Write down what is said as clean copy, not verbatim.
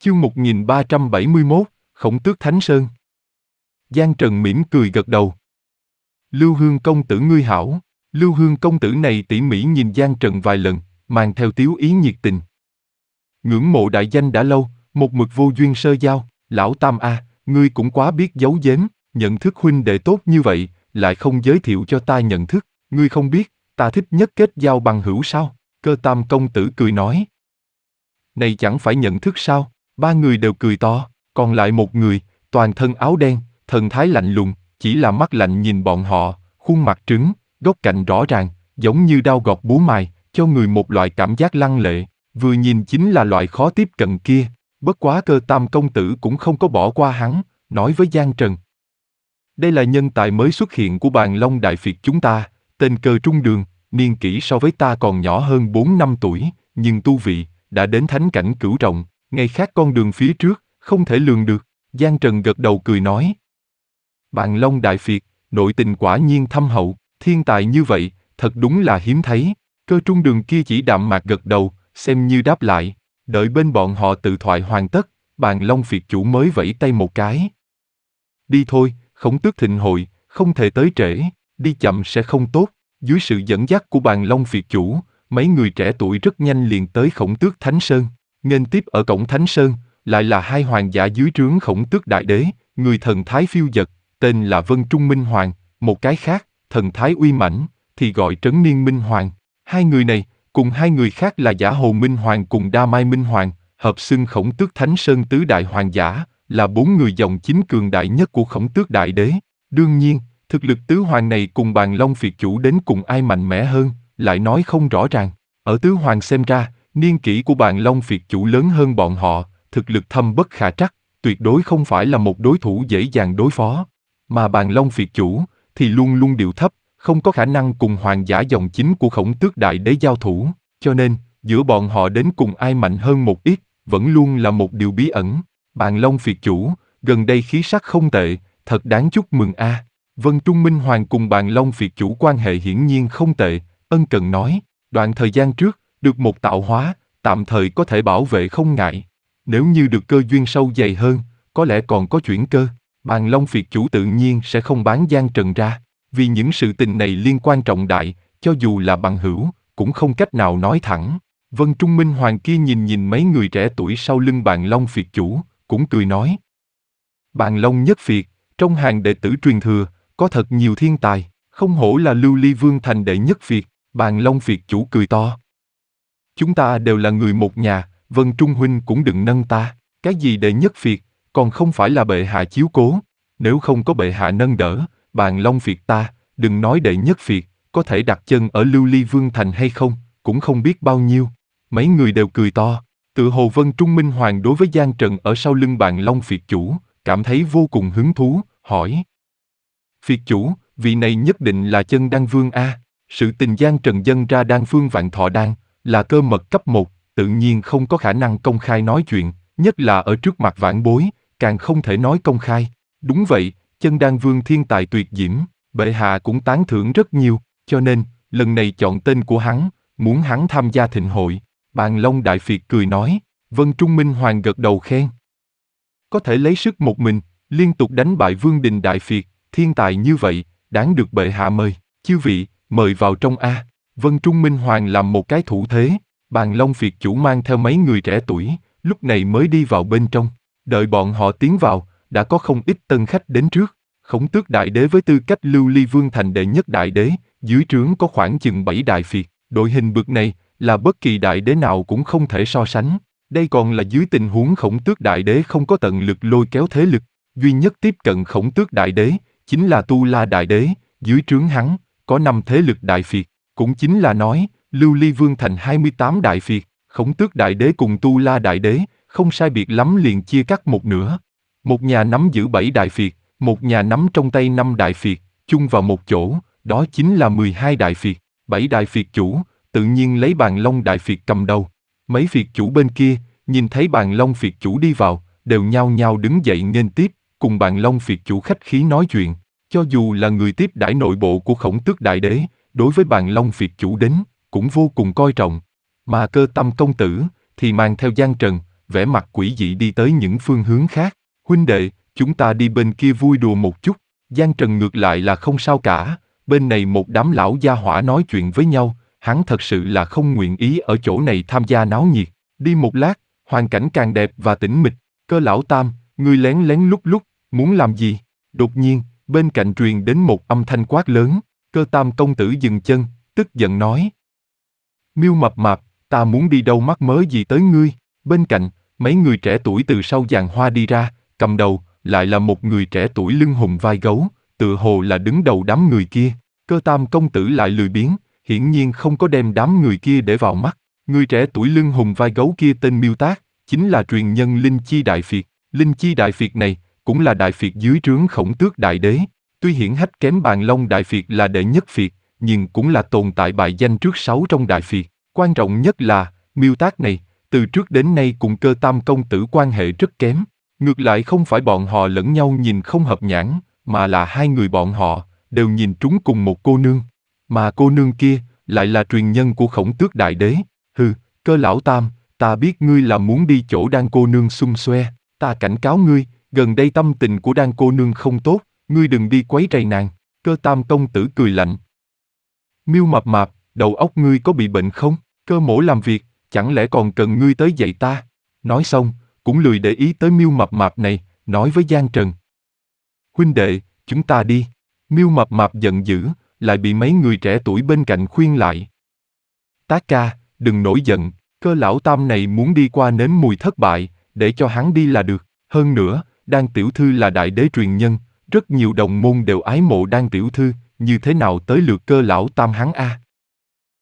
Chương 1371, Khổng Tước Thánh Sơn. Giang Trần mỉm cười gật đầu. Lưu Hương công tử ngươi hảo. Lưu Hương công tử này tỉ mỉ nhìn Giang Trần vài lần, mang theo tiếu ý nhiệt tình. Ngưỡng mộ đại danh đã lâu, một mực vô duyên sơ giao. Lão Tam a, ngươi cũng quá biết giấu giếm, nhận thức huynh đệ tốt như vậy, lại không giới thiệu cho ta nhận thức. Ngươi không biết, ta thích nhất kết giao bằng hữu sao? Cơ Tam công tử cười nói. Này chẳng phải nhận thức sao? Ba người đều cười to, còn lại một người, toàn thân áo đen, thần thái lạnh lùng, chỉ là mắt lạnh nhìn bọn họ, khuôn mặt trứng, góc cạnh rõ ràng, giống như dao gọt búa mài, cho người một loại cảm giác lăng lệ, vừa nhìn chính là loại khó tiếp cận kia. Bất quá Cơ Tam công tử cũng không có bỏ qua hắn, nói với Giang Trần. Đây là nhân tài mới xuất hiện của Bàn Long Đại Việt chúng ta, tên Cơ Trung Đường, niên kỷ so với ta còn nhỏ hơn 4 năm tuổi, nhưng tu vị đã đến thánh cảnh cửu trọng, ngày khác con đường phía trước, không thể lường được. Giang Trần gật đầu cười nói. Bàn Long Đại Việt, nội tình quả nhiên thâm hậu, thiên tài như vậy, thật đúng là hiếm thấy. Cơ Trung Đường kia chỉ đạm mạc gật đầu, xem như đáp lại. Đợi bên bọn họ tự thoại hoàn tất, Bàn Long Việt chủ mới vẫy tay một cái. Đi thôi, Khổng Tước thịnh hội, không thể tới trễ, đi chậm sẽ không tốt. Dưới sự dẫn dắt của Bàn Long Việt chủ, mấy người trẻ tuổi rất nhanh liền tới Khổng Tước Thánh Sơn. Nghênh tiếp ở cổng Thánh Sơn, lại là hai hoàng giả dưới trướng Khổng Tước Đại Đế, người thần thái phiêu dật, tên là Vân Trung Minh Hoàng, một cái khác, thần thái uy mãnh, thì gọi Trấn Niên Minh Hoàng. Hai người này, cùng hai người khác là Giả Hồ Minh Hoàng cùng Đa Mai Minh Hoàng, hợp xưng Khổng Tước Thánh Sơn tứ đại hoàng giả, là bốn người dòng chính cường đại nhất của Khổng Tước Đại Đế. Đương nhiên, thực lực tứ hoàng này cùng Bàn Long Việt chủ đến cùng ai mạnh mẽ hơn, lại nói không rõ ràng. Ở tứ hoàng xem ra, niên kỷ của Bàn Long Việt chủ lớn hơn bọn họ, thực lực thâm bất khả trắc, tuyệt đối không phải là một đối thủ dễ dàng đối phó. Mà Bàn Long Việt chủ thì luôn luôn điệu thấp, không có khả năng cùng hoàng giả dòng chính của Khổng Tước Đại Đế giao thủ, cho nên giữa bọn họ đến cùng ai mạnh hơn một ít, vẫn luôn là một điều bí ẩn. Bàn Long Việt chủ, gần đây khí sắc không tệ, thật đáng chúc mừng a. Vân Trung Minh Hoàng cùng Bàn Long Việt chủ quan hệ hiển nhiên không tệ, ân cần nói, đoạn thời gian trước, được một tạo hóa, tạm thời có thể bảo vệ không ngại. Nếu như được cơ duyên sâu dày hơn, có lẽ còn có chuyển cơ. Bàn Long Việt chủ tự nhiên sẽ không bán Giang Trần ra, vì những sự tình này liên quan trọng đại, cho dù là bằng hữu, cũng không cách nào nói thẳng. Vân Trung Minh Hoàng kia nhìn mấy người trẻ tuổi sau lưng Bàn Long Việt chủ, cũng cười nói. Bàn Long nhất Việt, trong hàng đệ tử truyền thừa, có thật nhiều thiên tài, không hổ là Lưu Ly Vương thành đệ nhất Việt. Bàn Long Việt chủ cười to. Chúng ta đều là người một nhà, Vân Trung huynh cũng đừng nâng ta, cái gì đệ nhất Việt, còn không phải là bệ hạ chiếu cố, nếu không có bệ hạ nâng đỡ, Bàn Long Việt ta, đừng nói đệ nhất Việt, có thể đặt chân ở Lưu Ly Vương thành hay không, cũng không biết bao nhiêu. Mấy người đều cười to, tự hồ Vân Trung Minh Hoàng đối với Giang Trần ở sau lưng Bàn Long Việt chủ, cảm thấy vô cùng hứng thú, hỏi. Việt chủ, vị này nhất định là Chân Đan Vương a. Sự tình Giang Trần dâng ra đan phương Vạn Thọ Đan, là cơ mật cấp 1, tự nhiên không có khả năng công khai nói chuyện, nhất là ở trước mặt vãn bối, càng không thể nói công khai. Đúng vậy, Chân Đan Vương thiên tài tuyệt diễm, bệ hạ cũng tán thưởng rất nhiều, cho nên, lần này chọn tên của hắn, muốn hắn tham gia thịnh hội. Bàn Long Đại Việt cười nói, Vân Trung Minh Hoàng gật đầu khen. Có thể lấy sức một mình, liên tục đánh bại Vương Đình Đại Việt, thiên tài như vậy, đáng được bệ hạ mời. Chư vị, mời vào trong a. Vân Trung Minh Hoàng làm một cái thủ thế, Bàn Long Việt chủ mang theo mấy người trẻ tuổi, lúc này mới đi vào bên trong. Đợi bọn họ tiến vào, đã có không ít tân khách đến trước. Khổng Tước Đại Đế với tư cách Lưu Ly Vương thành đệ nhất đại đế, dưới trướng có khoảng chừng 7 đại Việt, đội hình bực này là bất kỳ đại đế nào cũng không thể so sánh. Đây còn là dưới tình huống Khổng Tước Đại Đế không có tận lực lôi kéo thế lực, duy nhất tiếp cận Khổng Tước Đại Đế chính là Tu La Đại Đế, dưới trướng hắn có 5 thế lực đại Việt, cũng chính là nói, Lưu Ly Vương thành 28 đại Việt, Khổng Tước Đại Đế cùng Tu La Đại Đế, không sai biệt lắm liền chia cắt một nửa. Một nhà nắm giữ 7 đại Việt, một nhà nắm trong tay 5 đại Việt, chung vào một chỗ, đó chính là 12 đại Việt, 7 đại Việt chủ, tự nhiên lấy Bàn Long Đại Việt cầm đầu. Mấy Việt chủ bên kia, nhìn thấy Bàn Long Việt chủ đi vào, đều nhao nhao đứng dậy nghênh tiếp, cùng Bàn Long Việt chủ khách khí nói chuyện. Cho dù là người tiếp đãi nội bộ của Khổng Tước Đại Đế, đối với Bàn Long Việt chủ đến, cũng vô cùng coi trọng. Mà Cơ Tâm công tử, thì mang theo Giang Trần, vẻ mặt quỷ dị đi tới những phương hướng khác. Huynh đệ, chúng ta đi bên kia vui đùa một chút. Giang Trần ngược lại là không sao cả, bên này một đám lão gia hỏa nói chuyện với nhau, hắn thật sự là không nguyện ý ở chỗ này tham gia náo nhiệt. Đi một lát, hoàn cảnh càng đẹp và tĩnh mịch. Cơ lão Tam, ngươi lén lén lút lút, muốn làm gì? Đột nhiên, bên cạnh truyền đến một âm thanh quát lớn. Cơ Tam công tử dừng chân, tức giận nói. Miêu Mập Mạp, ta muốn đi đâu mắc mớ gì tới ngươi? Bên cạnh, mấy người trẻ tuổi từ sau giàn hoa đi ra, cầm đầu, lại là một người trẻ tuổi lưng hùm vai gấu, tựa hồ là đứng đầu đám người kia. Cơ Tam công tử lại lười biếng, hiển nhiên không có đem đám người kia để vào mắt. Người trẻ tuổi lưng hùm vai gấu kia tên Miêu Tác, chính là truyền nhân Linh Chi Đại Phiệt. Linh Chi Đại Phiệt này, cũng là Đại Phiệt dưới trướng Khổng Tước Đại Đế. Tuy hiển hách kém Bàn Long Đại Phiệt là đệ nhất phiệt, nhưng cũng là tồn tại bài danh trước 6 trong Đại Phiệt. Quan trọng nhất là, Miêu Tác này, từ trước đến nay cùng Cơ Tam công tử quan hệ rất kém. Ngược lại không phải bọn họ lẫn nhau nhìn không hợp nhãn, mà là hai người bọn họ đều nhìn trúng cùng một cô nương. Mà cô nương kia lại là truyền nhân của Khổng Tước Đại Đế. Hừ, Cơ lão Tam, ta biết ngươi là muốn đi chỗ Đan cô nương xung xoe, ta cảnh cáo ngươi, gần đây tâm tình của Đan cô nương không tốt, ngươi đừng đi quấy rầy nàng. Cơ Tam công tử cười lạnh. Miêu Mập Mạp, đầu óc ngươi có bị bệnh không? Cơ mỗ làm việc, chẳng lẽ còn cần ngươi tới dạy ta? Nói xong, cũng lười để ý tới Miêu Mập Mạp này, nói với Giang Trần. Huynh đệ, chúng ta đi. Miêu Mập Mạp giận dữ, lại bị mấy người trẻ tuổi bên cạnh khuyên lại. Tác ca, đừng nổi giận, Cơ lão Tam này muốn đi qua nếm mùi thất bại, để cho hắn đi là được. Hơn nữa, Đan tiểu thư là đại đế truyền nhân, rất nhiều đồng môn đều ái mộ Đan tiểu thư, như thế nào tới lượt Cơ lão Tam hắn a?